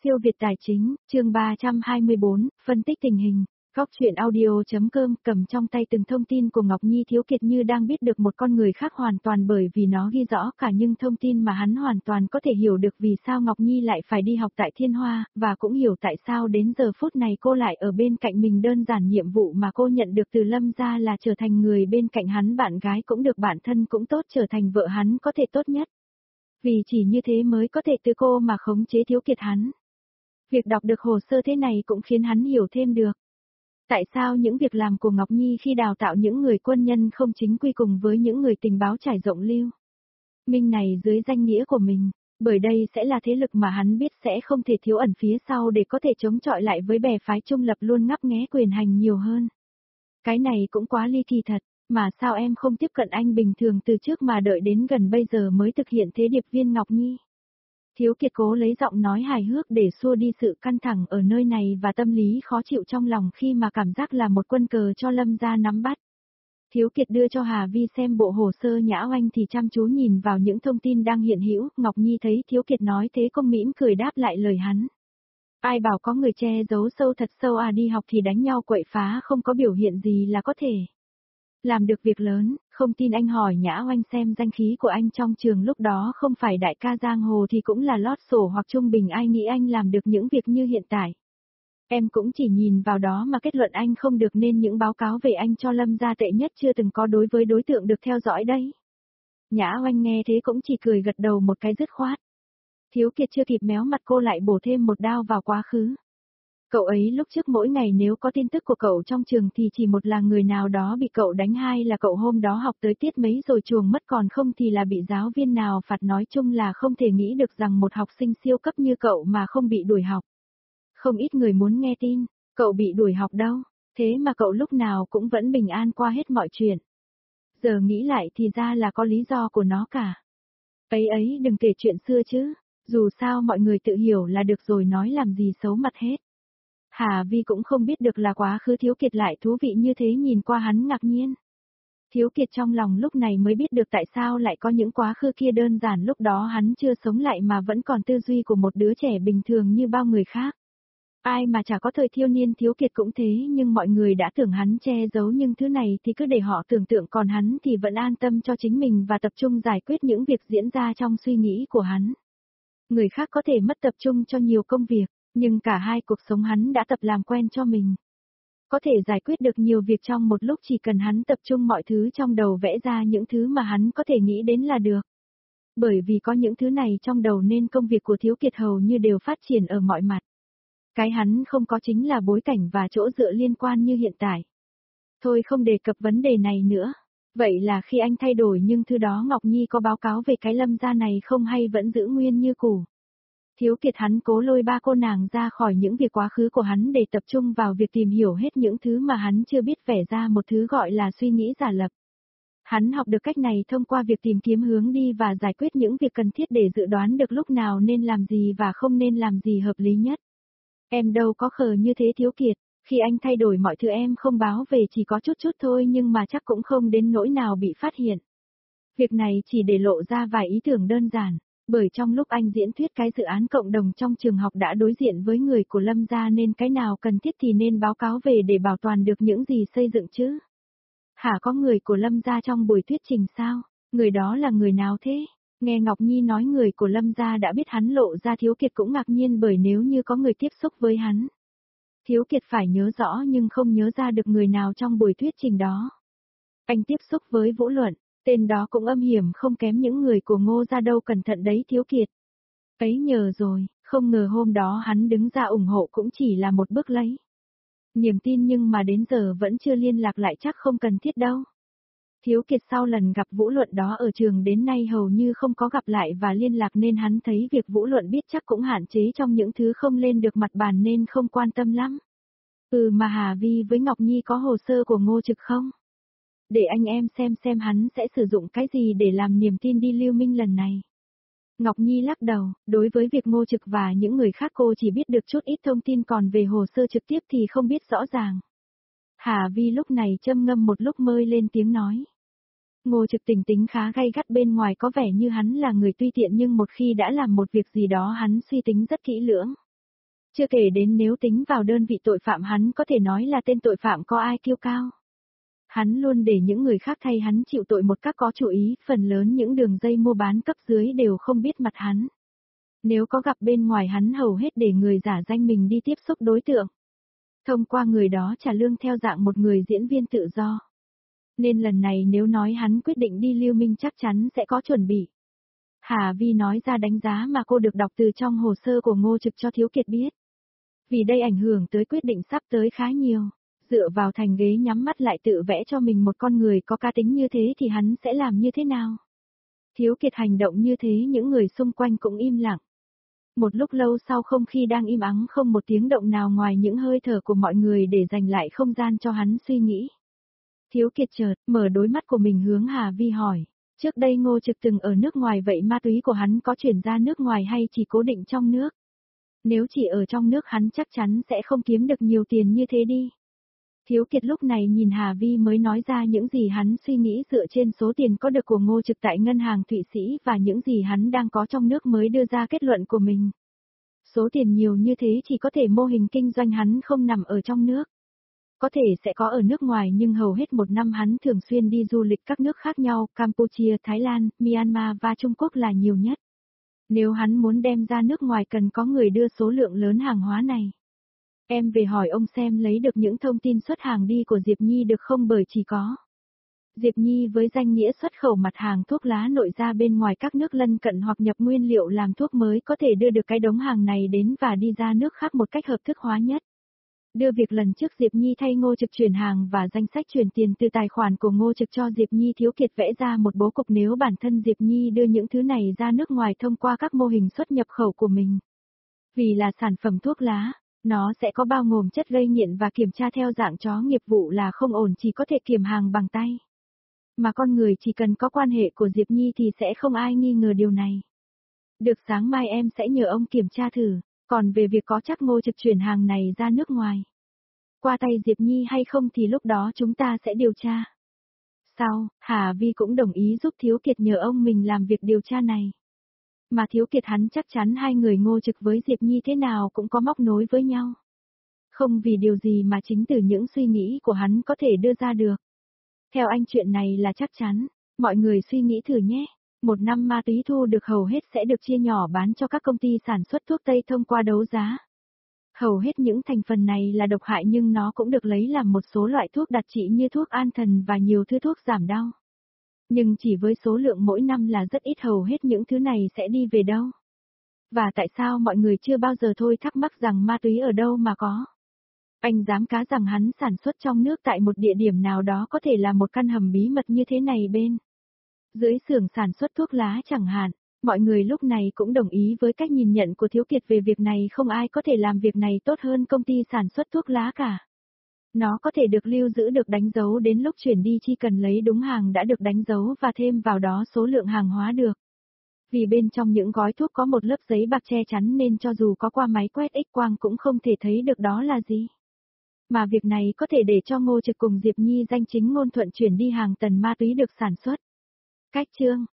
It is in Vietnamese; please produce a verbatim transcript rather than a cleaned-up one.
Siêu Việt Tài Chính, chương ba trăm hai mươi bốn, phân tích tình hình. Góc chuyện audio.com cầm trong tay từng thông tin của Ngọc Nhi. Thiếu Kiệt như đang biết được một con người khác hoàn toàn bởi vì nó ghi rõ cả những thông tin mà hắn hoàn toàn có thể hiểu được vì sao Ngọc Nhi lại phải đi học tại Thiên Hoa, và cũng hiểu tại sao đến giờ phút này cô lại ở bên cạnh mình. Đơn giản nhiệm vụ mà cô nhận được từ Lâm gia là trở thành người bên cạnh hắn, bạn gái cũng được, bản thân cũng tốt, trở thành vợ hắn có thể tốt nhất. Vì chỉ như thế mới có thể từ cô mà khống chế Thiếu Kiệt hắn. Việc đọc được hồ sơ thế này cũng khiến hắn hiểu thêm được. Tại sao những việc làm của Ngọc Nhi khi đào tạo những người quân nhân không chính quy cùng với những người tình báo trải rộng lưu minh này dưới danh nghĩa của mình, bởi đây sẽ là thế lực mà hắn biết sẽ không thể thiếu ẩn phía sau để có thể chống chọi lại với bè phái trung lập luôn ngấp nghé quyền hành nhiều hơn. Cái này cũng quá ly kỳ thật, mà sao em không tiếp cận anh bình thường từ trước mà đợi đến gần bây giờ mới thực hiện thế điệp viên Ngọc Nhi? Thiếu Kiệt cố lấy giọng nói hài hước để xua đi sự căng thẳng ở nơi này và tâm lý khó chịu trong lòng khi mà cảm giác là một quân cờ cho Lâm gia nắm bắt. Thiếu Kiệt đưa cho Hà Vi xem bộ hồ sơ Nhã Oanh thì chăm chú nhìn vào những thông tin đang hiện hữu. Ngọc Nhi thấy Thiếu Kiệt nói thế cũng mỉm cười đáp lại lời hắn. Ai bảo có người che giấu sâu thật sâu à, đi học thì đánh nhau quậy phá không có biểu hiện gì là có thể làm được việc lớn. Không tin anh hỏi Nhã Oanh xem danh khí của anh trong trường lúc đó không phải đại ca giang hồ thì cũng là lót sổ hoặc trung bình, ai nghĩ anh làm được những việc như hiện tại. Em cũng chỉ nhìn vào đó mà kết luận anh không được, nên những báo cáo về anh cho Lâm gia tệ nhất chưa từng có đối với đối tượng được theo dõi đấy. Nhã Oanh nghe thế cũng chỉ cười gật đầu một cái dứt khoát. Thiếu Kiệt chưa kịp méo mặt cô lại bổ thêm một đao vào quá khứ. Cậu ấy lúc trước mỗi ngày nếu có tin tức của cậu trong trường thì chỉ một là người nào đó bị cậu đánh, hai là cậu hôm đó học tới tiết mấy rồi chuồng mất, còn không thì là bị giáo viên nào phạt. Nói chung là không thể nghĩ được rằng một học sinh siêu cấp như cậu mà không bị đuổi học. Không ít người muốn nghe tin, cậu bị đuổi học đâu, thế mà cậu lúc nào cũng vẫn bình an qua hết mọi chuyện. Giờ nghĩ lại thì ra là có lý do của nó cả. Ấy ấy, đừng kể chuyện xưa chứ, dù sao mọi người tự hiểu là được rồi, nói làm gì xấu mặt hết. Hà Vi cũng không biết được là quá khứ Thiếu Kiệt lại thú vị như thế, nhìn qua hắn ngạc nhiên. Thiếu Kiệt trong lòng lúc này mới biết được tại sao lại có những quá khứ kia, đơn giản lúc đó hắn chưa sống lại mà vẫn còn tư duy của một đứa trẻ bình thường như bao người khác. Ai mà chả có thời thiếu niên, Thiếu Kiệt cũng thế, nhưng mọi người đã tưởng hắn che giấu nhưng thứ này thì cứ để họ tưởng tượng, còn hắn thì vẫn an tâm cho chính mình và tập trung giải quyết những việc diễn ra trong suy nghĩ của hắn. Người khác có thể mất tập trung cho nhiều công việc, nhưng cả hai cuộc sống hắn đã tập làm quen cho mình. Có thể giải quyết được nhiều việc trong một lúc, chỉ cần hắn tập trung mọi thứ trong đầu, vẽ ra những thứ mà hắn có thể nghĩ đến là được. Bởi vì có những thứ này trong đầu nên công việc của Thiếu Kiệt hầu như đều phát triển ở mọi mặt. Cái hắn không có chính là bối cảnh và chỗ dựa liên quan như hiện tại. Thôi không đề cập vấn đề này nữa. Vậy là khi anh thay đổi nhưng thứ đó Ngọc Nhi có báo cáo về cái Lâm gia này không, hay vẫn giữ nguyên như cũ? Thiếu Kiệt hắn cố lôi ba cô nàng ra khỏi những việc quá khứ của hắn để tập trung vào việc tìm hiểu hết những thứ mà hắn chưa biết, vẽ ra một thứ gọi là suy nghĩ giả lập. Hắn học được cách này thông qua việc tìm kiếm hướng đi và giải quyết những việc cần thiết để dự đoán được lúc nào nên làm gì và không nên làm gì hợp lý nhất. Em đâu có khờ như thế Thiếu Kiệt, khi anh thay đổi mọi thứ em không báo về, chỉ có chút chút thôi nhưng mà chắc cũng không đến nỗi nào bị phát hiện. Việc này chỉ để lộ ra vài ý tưởng đơn giản. Bởi trong lúc anh diễn thuyết cái dự án cộng đồng trong trường học đã đối diện với người của Lâm gia, nên cái nào cần thiết thì nên báo cáo về để bảo toàn được những gì xây dựng chứ. Hả, có người của Lâm gia trong buổi thuyết trình sao? Người đó là người nào thế? Nghe Ngọc Nhi nói người của Lâm gia đã biết hắn lộ ra, Thiếu Kiệt cũng ngạc nhiên, bởi nếu như có người tiếp xúc với hắn. Thiếu Kiệt phải nhớ rõ nhưng không nhớ ra được người nào trong buổi thuyết trình đó. Anh tiếp xúc với Vũ Luận. Tên đó cũng âm hiểm không kém những người của Ngô gia đâu, cẩn thận đấy Thiếu Kiệt. Ấy nhờ rồi, không ngờ hôm đó hắn đứng ra ủng hộ cũng chỉ là một bước lấy niềm tin, nhưng mà đến giờ vẫn chưa liên lạc lại, chắc không cần thiết đâu. Thiếu Kiệt sau lần gặp Vũ Luận đó ở trường đến nay hầu như không có gặp lại và liên lạc, nên hắn thấy việc Vũ Luận biết chắc cũng hạn chế trong những thứ không lên được mặt bàn nên không quan tâm lắm. Ừ, mà Hà Vi với Ngọc Nhi có hồ sơ của Ngô Trực không? Để anh em xem xem hắn sẽ sử dụng cái gì để làm niềm tin đi lưu minh lần này. Ngọc Nhi lắc đầu, đối với việc Ngô Trực và những người khác cô chỉ biết được chút ít thông tin, còn về hồ sơ trực tiếp thì không biết rõ ràng. Hà Vi lúc này châm ngâm một lúc mới lên tiếng nói. Ngô Trực tính tính khá gay gắt, bên ngoài có vẻ như hắn là người tùy tiện nhưng một khi đã làm một việc gì đó hắn suy tính rất kỹ lưỡng. Chưa kể đến nếu tính vào đơn vị tội phạm hắn có thể nói là tên tội phạm có ai kiêu cao. Hắn luôn để những người khác thay hắn chịu tội một cách có chủ ý, phần lớn những đường dây mua bán cấp dưới đều không biết mặt hắn. Nếu có gặp bên ngoài hắn hầu hết để người giả danh mình đi tiếp xúc đối tượng. Thông qua người đó trả lương theo dạng một người diễn viên tự do. Nên lần này nếu nói hắn quyết định đi Lưu Minh chắc chắn sẽ có chuẩn bị. Hà Vi nói ra đánh giá mà cô được đọc từ trong hồ sơ của Ngô Trực cho Thiếu Kiệt biết. Vì đây ảnh hưởng tới quyết định sắp tới khá nhiều. Dựa vào thành ghế nhắm mắt lại tự vẽ cho mình một con người có cá tính như thế thì hắn sẽ làm như thế nào? Thiếu Kiệt hành động như thế những người xung quanh cũng im lặng. Một lúc lâu sau không khí đang im ắng không một tiếng động nào ngoài những hơi thở của mọi người để dành lại không gian cho hắn suy nghĩ. Thiếu Kiệt chợt mở đôi mắt của mình hướng Hà Vi hỏi, trước đây Ngô Trực từng ở nước ngoài vậy ma túy của hắn có chuyển ra nước ngoài hay chỉ cố định trong nước? Nếu chỉ ở trong nước hắn chắc chắn sẽ không kiếm được nhiều tiền như thế đi. Thiếu Kiệt lúc này nhìn Hà Vi mới nói ra những gì hắn suy nghĩ dựa trên số tiền có được của Ngô Trực tại ngân hàng Thụy Sĩ và những gì hắn đang có trong nước mới đưa ra kết luận của mình. Số tiền nhiều như thế chỉ có thể mô hình kinh doanh hắn không nằm ở trong nước. Có thể sẽ có ở nước ngoài nhưng hầu hết một năm hắn thường xuyên đi du lịch các nước khác nhau, Campuchia, Thái Lan, Myanmar và Trung Quốc là nhiều nhất. Nếu hắn muốn đem ra nước ngoài cần có người đưa số lượng lớn hàng hóa này. Em về hỏi ông xem lấy được những thông tin xuất hàng đi của Diệp Nhi được không bởi chỉ có. Diệp Nhi với danh nghĩa xuất khẩu mặt hàng thuốc lá nội ra bên ngoài các nước lân cận hoặc nhập nguyên liệu làm thuốc mới có thể đưa được cái đống hàng này đến và đi ra nước khác một cách hợp thức hóa nhất. Đưa việc lần trước Diệp Nhi thay Ngô Trực chuyển hàng và danh sách chuyển tiền từ tài khoản của Ngô Trực cho Diệp Nhi Thiếu Kiệt vẽ ra một bố cục nếu bản thân Diệp Nhi đưa những thứ này ra nước ngoài thông qua các mô hình xuất nhập khẩu của mình. Vì là sản phẩm thuốc lá, nó sẽ có bao gồm chất gây nghiện và kiểm tra theo dạng chó nghiệp vụ là không ổn chỉ có thể kiểm hàng bằng tay. Mà con người chỉ cần có quan hệ của Diệp Nhi thì sẽ không ai nghi ngờ điều này. Được sáng mai em sẽ nhờ ông kiểm tra thử, còn về việc có chắc Ngô Trực chuyển hàng này ra nước ngoài. Qua tay Diệp Nhi hay không thì lúc đó chúng ta sẽ điều tra. Sau, Hà Vi cũng đồng ý giúp Thiếu Kiệt nhờ ông mình làm việc điều tra này. Mà Thiếu Kiệt hắn chắc chắn hai người Ngô Trực với Diệp Nhi thế nào cũng có móc nối với nhau. Không vì điều gì mà chính từ những suy nghĩ của hắn có thể đưa ra được. Theo anh chuyện này là chắc chắn, mọi người suy nghĩ thử nhé. Một năm ma túy thu được hầu hết sẽ được chia nhỏ bán cho các công ty sản xuất thuốc Tây thông qua đấu giá. Hầu hết những thành phần này là độc hại nhưng nó cũng được lấy làm một số loại thuốc đặc trị như thuốc an thần và nhiều thứ thuốc giảm đau. Nhưng chỉ với số lượng mỗi năm là rất ít hầu hết những thứ này sẽ đi về đâu. Và tại sao mọi người chưa bao giờ thôi thắc mắc rằng ma túy ở đâu mà có. Anh dám cá rằng hắn sản xuất trong nước tại một địa điểm nào đó có thể là một căn hầm bí mật như thế này bên. Dưới xưởng sản xuất thuốc lá chẳng hạn, mọi người lúc này cũng đồng ý với cách nhìn nhận của Thiếu Kiệt về việc này không ai có thể làm việc này tốt hơn công ty sản xuất thuốc lá cả. Nó có thể được lưu giữ được đánh dấu đến lúc chuyển đi chỉ cần lấy đúng hàng đã được đánh dấu và thêm vào đó số lượng hàng hóa được. Vì bên trong những gói thuốc có một lớp giấy bạc che chắn nên cho dù có qua máy quét X-quang cũng không thể thấy được đó là gì. Mà việc này có thể để cho Ngô Trực cùng Diệp Nhi danh chính ngôn thuận chuyển đi hàng tần ma túy được sản xuất. Cách chương